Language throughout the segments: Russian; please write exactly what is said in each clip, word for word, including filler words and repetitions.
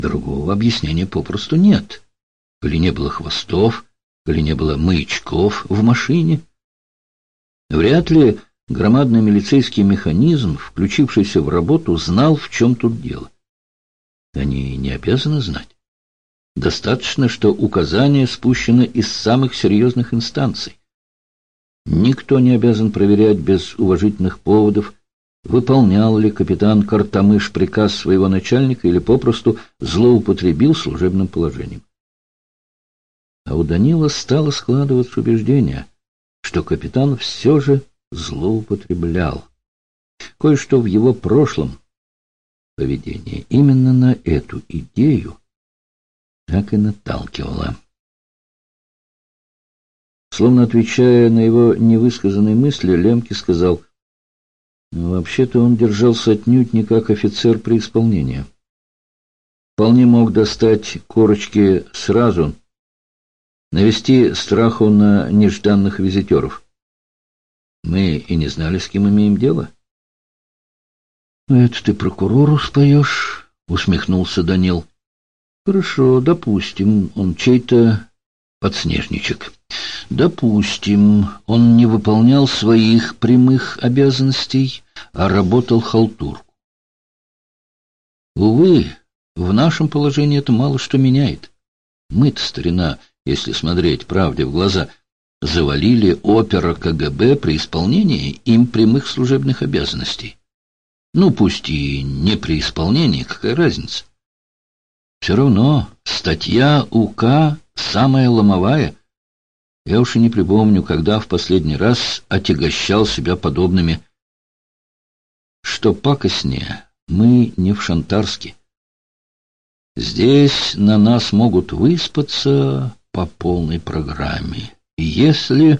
Другого объяснения попросту нет. Коли не было хвостов, коли не было маячков в машине. Вряд ли громадный милицейский механизм, включившийся в работу, знал, в чем тут дело. Они не обязаны знать. Достаточно, что указание спущено из самых серьезных инстанций. Никто не обязан проверять без уважительных поводов, выполнял ли капитан Картамыш приказ своего начальника или попросту злоупотребил служебным положением. А у Данила стало складываться убеждение, что капитан все же злоупотреблял. Кое-что в его прошлом поведении именно на эту идею так и наталкивало. Словно отвечая на его невысказанные мысли, Лемке сказал: вообще-то он держался отнюдь не как офицер при исполнении. Вполне мог достать корочки сразу, навести страху на нежданных визитеров. Мы и не знали, с кем имеем дело. — Это ты прокурору споешь? — усмехнулся Данил. — Хорошо, допустим, он чей-то подснежничек. Допустим, он не выполнял своих прямых обязанностей, а работал халтурку. Увы, в нашем положении это мало что меняет. Мы-то, старина, если смотреть правде в глаза, завалили опера КГБ при исполнении им прямых служебных обязанностей. Ну, пусть и не при исполнении, какая разница? Все равно статья УК самая ломовая. Я уж и не припомню, когда в последний раз отягощал себя подобными. Что пакостнее, мы не в Шантарске. Здесь на нас могут выспаться по полной программе. Если...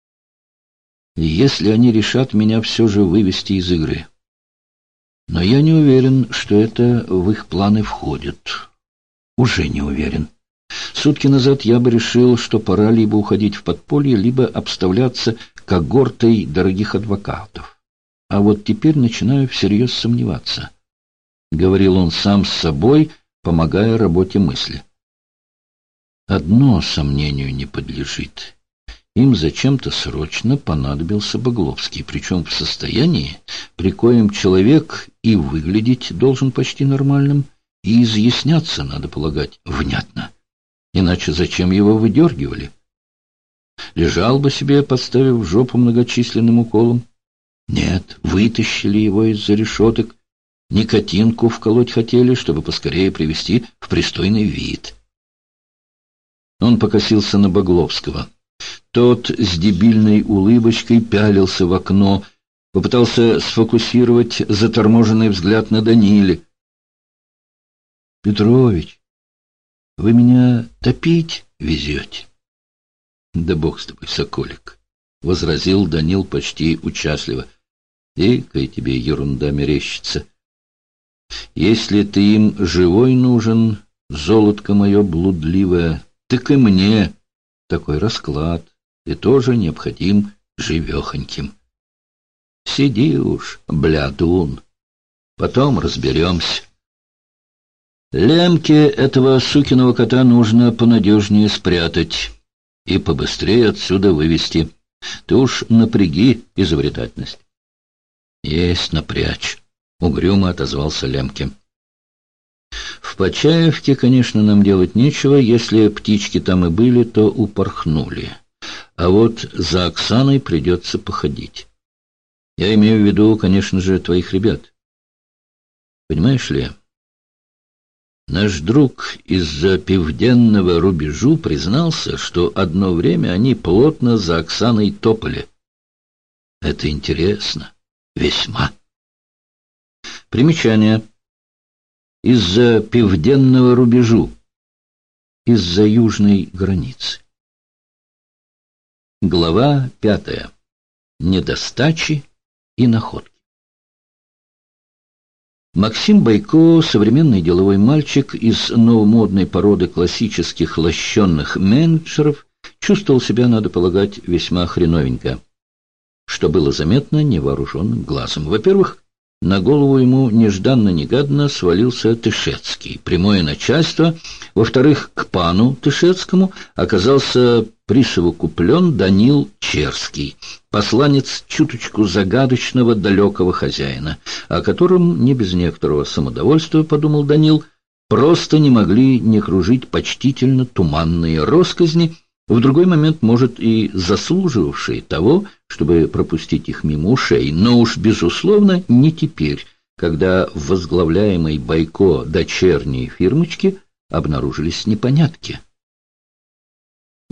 Если они решат меня все же вывести из игры. Но я не уверен, что это в их планы входит. Уже не уверен. Сутки назад я бы решил, что пора либо уходить в подполье, либо обставляться когортой дорогих адвокатов. А вот теперь начинаю всерьез сомневаться. Говорил он сам с собой, помогая работе мысли. Одно сомнению не подлежит. Им зачем-то срочно понадобился Багловский, причем в состоянии, при коем человек и выглядеть должен почти нормальным, и изъясняться, надо полагать, внятно. Иначе зачем его выдергивали? Лежал бы себе, подставив жопу многочисленным уколом. Нет, вытащили его из-за решеток, никотинку вколоть хотели, чтобы поскорее привести в пристойный вид. Он покосился на Багловского. Тот с дебильной улыбочкой пялился в окно, попытался сфокусировать заторможенный взгляд на Даниле. — Петрович, вы меня топить везете? — Да бог с тобой, соколик, — возразил Данил почти участливо. — Экая тебе ерунда мерещится. Если ты им живой нужен, золотко мое блудливое, так и мне такой расклад, и тоже необходим живехоньким. Сиди уж, блядун, потом разберемся. Лемке этого сукиного кота нужно понадежнее спрятать и побыстрее отсюда вывести. Ты уж напряги изобретательность. Есть напрячь, — угрюмо отозвался Лемке. В Почаевке, конечно, нам делать нечего. Если птички там и были, то упорхнули. А вот за Оксаной придется походить. Я имею в виду, конечно же, твоих ребят. Понимаешь ли, наш друг из-за пивденного рубежу признался, что одно время они плотно за Оксаной топали. Это интересно. Весьма. Примечание. Из-за пивденного рубежу. Из-за южной границы. Глава пятая. Недостачи и находки. Максим Бойко, современный деловой мальчик из новомодной породы классических лощенных менеджеров, чувствовал себя, надо полагать, весьма хреновенько, что было заметно невооруженным глазом. Во-первых, на голову ему нежданно-негаданно свалился Тышецкий, прямое начальство. Во-вторых, к пану Тышецкому оказался присовокуплен Данил Черский, посланец чуточку загадочного далекого хозяина, о котором не без некоторого самодовольства, подумал Данил, просто не могли не кружить почтительно туманные россказни, в другой момент, может, и заслуживавшие того, чтобы пропустить их мимо ушей, но уж, безусловно, не теперь, когда в возглавляемой Бойко дочерней фирмочке обнаружились непонятки.